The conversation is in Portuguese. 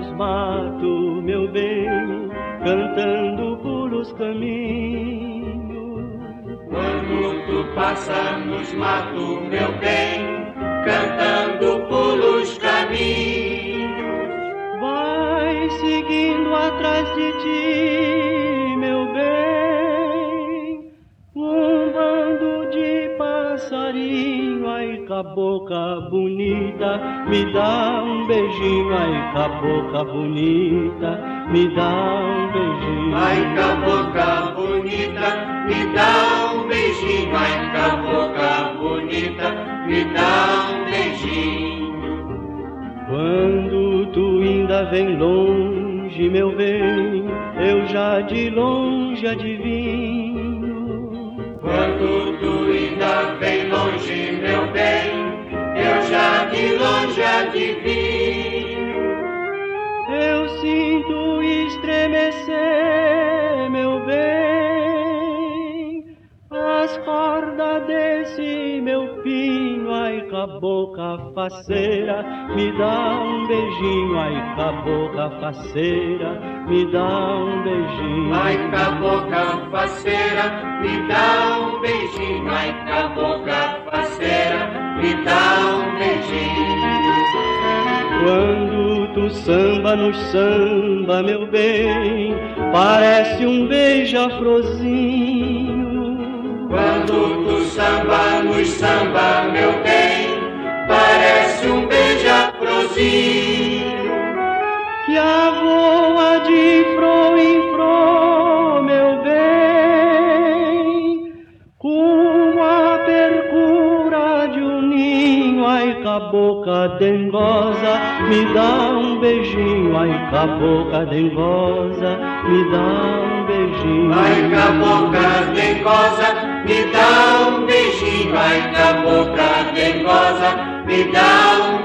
nos matos, meu bem, cantando pelos caminhos. Quando tu passa nos matos, meu bem, cantando pelos caminhos. Vai seguindo atrás de ti, meu bem, um bando de passarinho, ai, com a boca bonita, me dá um beijinho, ai, com a boca bonita, me dá um beijinho. Ai, com a boca bonita, me dá um beijinho, ai, com a boca bonita, me dá um beijinho. Quando tu ainda vem longe, meu bem, eu já de longe adivinho. Quando tu ainda vem longe, meu bem, eu já de longe adivinho. Eu sinto estremecer, meu bem, as cordas desse meu pinho, ai, com a boca faceira, me dá um beijinho, ai, com a boca faceira, me dá um beijinho. Ai, com a boca faceira, me dá um beijinho, ai, com a boca faceira, me dá um beijinho. Quando tu samba nos samba, meu bem, parece um beija-florzinho. Quando tu samba nos samba, meu bem, parece um beija-florzinho. Que a voa de flor em flor, meu bem, com a percura de um ninho, ai, com a boca dengosa, me dá um beijinho, ai, com a boca dengosa, me dá um beijinho. Ai, com a boca dengosa, me dá um beijinho, ai, com a boca dengosa, me dá um